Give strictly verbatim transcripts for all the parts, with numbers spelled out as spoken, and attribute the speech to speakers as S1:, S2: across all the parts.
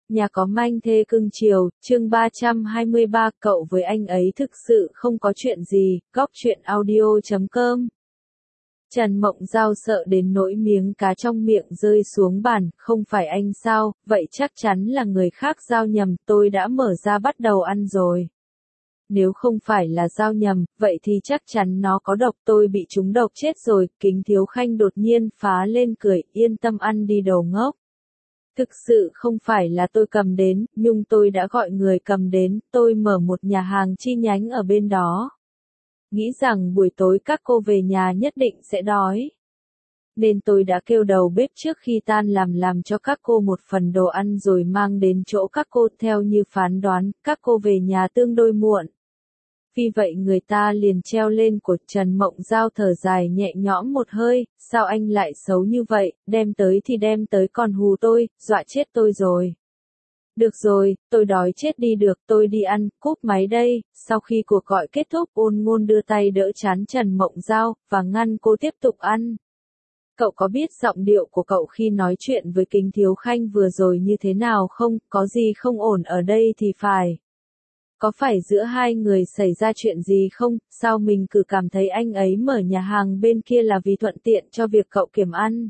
S1: Nhà có manh thê cưng chiều, chương ba trăm hai mươi ba, cậu với anh ấy thực sự không có chuyện gì, góc truyện audio chấm com. Trần Mộng Giao sợ đến nỗi miếng cá trong miệng rơi xuống bàn, không phải anh sao, vậy chắc chắn là người khác giao nhầm, tôi đã mở ra bắt đầu ăn rồi. Nếu không phải là giao nhầm, vậy thì chắc chắn nó có độc, tôi bị trúng độc chết rồi. Kính Thiếu Khanh đột nhiên phá lên cười, yên tâm ăn đi đồ ngốc. Thực sự không phải là tôi cầm đến, nhưng tôi đã gọi người cầm đến, tôi mở một nhà hàng chi nhánh ở bên đó. Nghĩ rằng buổi tối các cô về nhà nhất định sẽ đói. Nên tôi đã kêu đầu bếp trước khi tan làm làm cho các cô một phần đồ ăn rồi mang đến chỗ các cô. Theo như phán đoán, các cô về nhà tương đối muộn. Vì vậy người ta liền treo lên cột. Trần Mộng Giao thở dài nhẹ nhõm một hơi, sao anh lại xấu như vậy, đem tới thì đem tới còn hù tôi, dọa chết tôi rồi. Được rồi, tôi đói chết đi được, tôi đi ăn, cúp máy đây. Sau khi cuộc gọi kết thúc, Ôn Ngôn đưa tay đỡ trán Trần Mộng Giao, và ngăn cô tiếp tục ăn. Cậu có biết giọng điệu của cậu khi nói chuyện với Kính Thiếu Khanh vừa rồi như thế nào không, có gì không ổn ở đây thì phải. Có phải giữa hai người xảy ra chuyện gì không, sao mình cứ cảm thấy anh ấy mở nhà hàng bên kia là vì thuận tiện cho việc cậu kiểm ăn.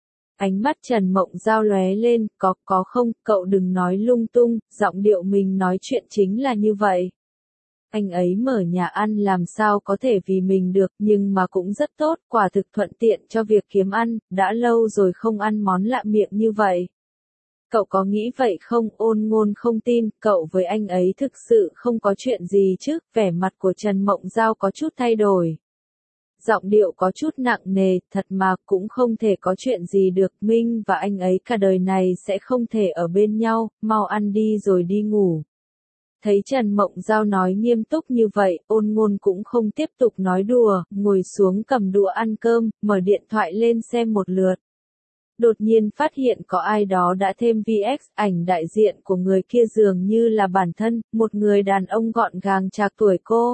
S1: Ánh mắt Trần Mộng Giao lóe lên, có, có không, cậu đừng nói lung tung, giọng điệu mình nói chuyện chính là như vậy. Anh ấy mở nhà ăn làm sao có thể vì mình được, nhưng mà cũng rất tốt, quả thực thuận tiện cho việc kiếm ăn, đã lâu rồi không ăn món lạ miệng như vậy. Cậu có nghĩ vậy không? Ôn Ngôn không tin, cậu với anh ấy thực sự không có chuyện gì chứ, vẻ mặt của Trần Mộng Giao có chút thay đổi. Giọng điệu có chút nặng nề, thật mà cũng không thể có chuyện gì được, Minh và anh ấy cả đời này sẽ không thể ở bên nhau, mau ăn đi rồi đi ngủ. Thấy Trần Mộng Giao nói nghiêm túc như vậy, Ôn Ngôn cũng không tiếp tục nói đùa, ngồi xuống cầm đũa ăn cơm, mở điện thoại lên xem một lượt. Đột nhiên phát hiện có ai đó đã thêm vê ích, ảnh đại diện của người kia dường như là bản thân, một người đàn ông gọn gàng trạc tuổi cô.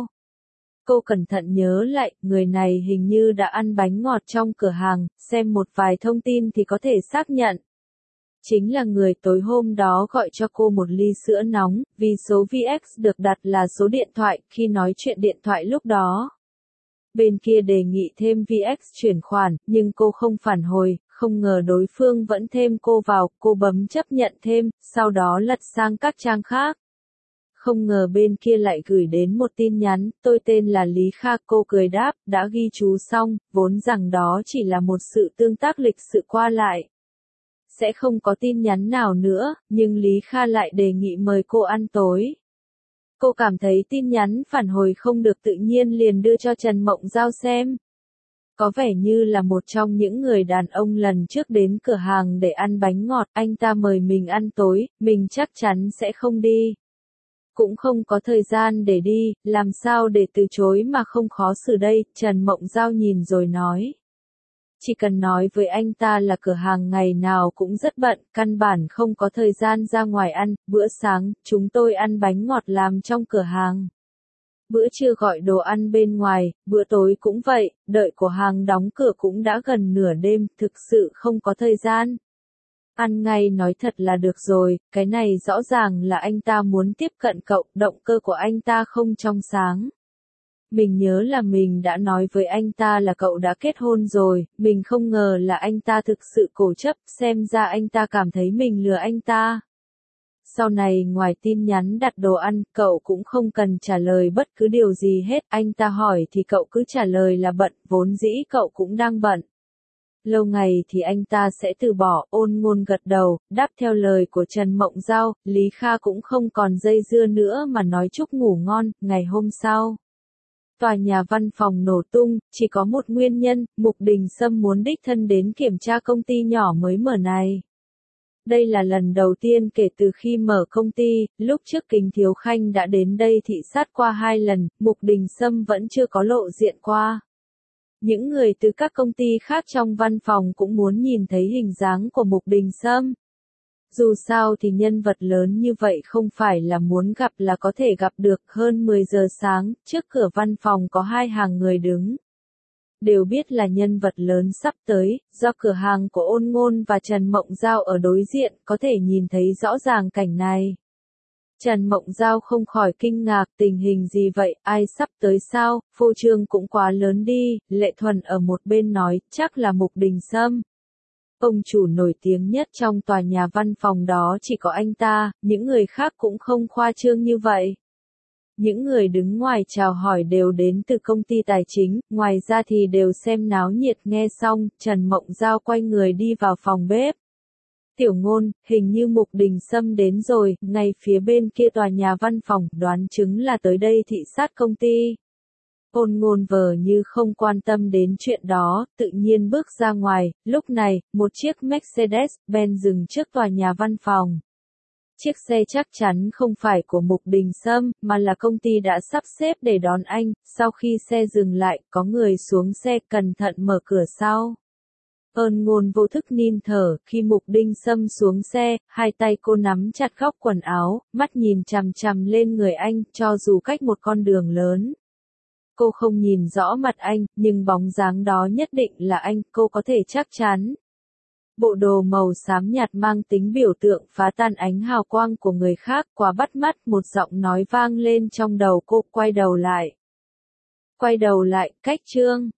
S1: Cô cẩn thận nhớ lại, người này hình như đã ăn bánh ngọt trong cửa hàng, xem một vài thông tin thì có thể xác nhận. Chính là người tối hôm đó gọi cho cô một ly sữa nóng, vì số vê ích được đặt là số điện thoại, khi nói chuyện điện thoại lúc đó. Bên kia đề nghị thêm vê ích chuyển khoản, nhưng cô không phản hồi, không ngờ đối phương vẫn thêm cô vào, cô bấm chấp nhận thêm, sau đó lật sang các trang khác. Không ngờ bên kia lại gửi đến một tin nhắn, tôi tên là Lý Kha, cô cười đáp, đã ghi chú xong, vốn rằng đó chỉ là một sự tương tác lịch sự qua lại. Sẽ không có tin nhắn nào nữa, nhưng Lý Kha lại đề nghị mời cô ăn tối. Cô cảm thấy tin nhắn phản hồi không được tự nhiên liền đưa cho Trần Mộng Giao xem. Có vẻ như là một trong những người đàn ông lần trước đến cửa hàng để ăn bánh ngọt, anh ta mời mình ăn tối, mình chắc chắn sẽ không đi. Cũng không có thời gian để đi, làm sao để từ chối mà không khó xử đây, Trần Mộng Giao nhìn rồi nói. Chỉ cần nói với anh ta là cửa hàng ngày nào cũng rất bận, căn bản không có thời gian ra ngoài ăn, bữa sáng, chúng tôi ăn bánh ngọt làm trong cửa hàng. Bữa trưa gọi đồ ăn bên ngoài, bữa tối cũng vậy, đợi cửa hàng đóng cửa cũng đã gần nửa đêm, thực sự không có thời gian. Ăn ngay nói thật là được rồi, cái này rõ ràng là anh ta muốn tiếp cận cậu, động cơ của anh ta không trong sáng. Mình nhớ là mình đã nói với anh ta là cậu đã kết hôn rồi, mình không ngờ là anh ta thực sự cố chấp, xem ra anh ta cảm thấy mình lừa anh ta. Sau này ngoài tin nhắn đặt đồ ăn, cậu cũng không cần trả lời bất cứ điều gì hết, anh ta hỏi thì cậu cứ trả lời là bận, vốn dĩ cậu cũng đang bận. Lâu ngày thì anh ta sẽ từ bỏ, Ôn Ngôn gật đầu, đáp theo lời của Trần Mộng Giao, Lý Kha cũng không còn dây dưa nữa mà nói chúc ngủ ngon, ngày hôm sau. Tòa nhà văn phòng nổ tung, chỉ có một nguyên nhân, Mục Đình Sâm muốn đích thân đến kiểm tra công ty nhỏ mới mở này. Đây là lần đầu tiên kể từ khi mở công ty, lúc trước Kính Thiếu Khanh đã đến đây thị sát qua hai lần, Mục Đình Sâm vẫn chưa có lộ diện qua. Những người từ các công ty khác trong văn phòng cũng muốn nhìn thấy hình dáng của Mục Đình Sâm. Dù sao thì nhân vật lớn như vậy không phải là muốn gặp là có thể gặp được. Hơn mười giờ sáng, trước cửa văn phòng có hai hàng người đứng. đều biết là nhân vật lớn sắp tới, do cửa hàng của Ôn Ngôn và Trần Mộng Giao ở đối diện có thể nhìn thấy rõ ràng cảnh này. Trần Mộng Giao không khỏi kinh ngạc, tình hình gì vậy, ai sắp tới sao, phô trương cũng quá lớn đi, Lệ Thuần ở một bên nói, chắc là Mục Đình Sâm. Ông chủ nổi tiếng nhất trong tòa nhà văn phòng đó chỉ có anh ta, những người khác cũng không khoa trương như vậy. Những người đứng ngoài chào hỏi đều đến từ công ty tài chính, ngoài ra thì đều xem náo nhiệt. Nghe xong, Trần Mộng Giao quay người đi vào phòng bếp. Tiểu Ngôn, hình như Mục Đình Sâm đến rồi, ngay phía bên kia tòa nhà văn phòng, đoán chứng là tới đây thị sát công ty. Ôn Ngôn vờ như không quan tâm đến chuyện đó, tự nhiên bước ra ngoài, lúc này, một chiếc Mercedes-Benz dừng trước tòa nhà văn phòng. Chiếc xe chắc chắn không phải của Mục Đình Sâm, mà là công ty đã sắp xếp để đón anh. Sau khi xe dừng lại, có người xuống xe cẩn thận mở cửa sau. Ôn Ngôn vô thức nín thở, khi Mục Đình Sâm xuống xe, hai tay cô nắm chặt góc quần áo, mắt nhìn chằm chằm lên người anh, cho dù cách một con đường lớn. Cô không nhìn rõ mặt anh, nhưng bóng dáng đó nhất định là anh, cô có thể chắc chắn. Bộ đồ màu xám nhạt mang tính biểu tượng phá tan ánh hào quang của người khác, quá bắt mắt, một giọng nói vang lên trong đầu cô, quay đầu lại. Quay đầu lại, cách Trương.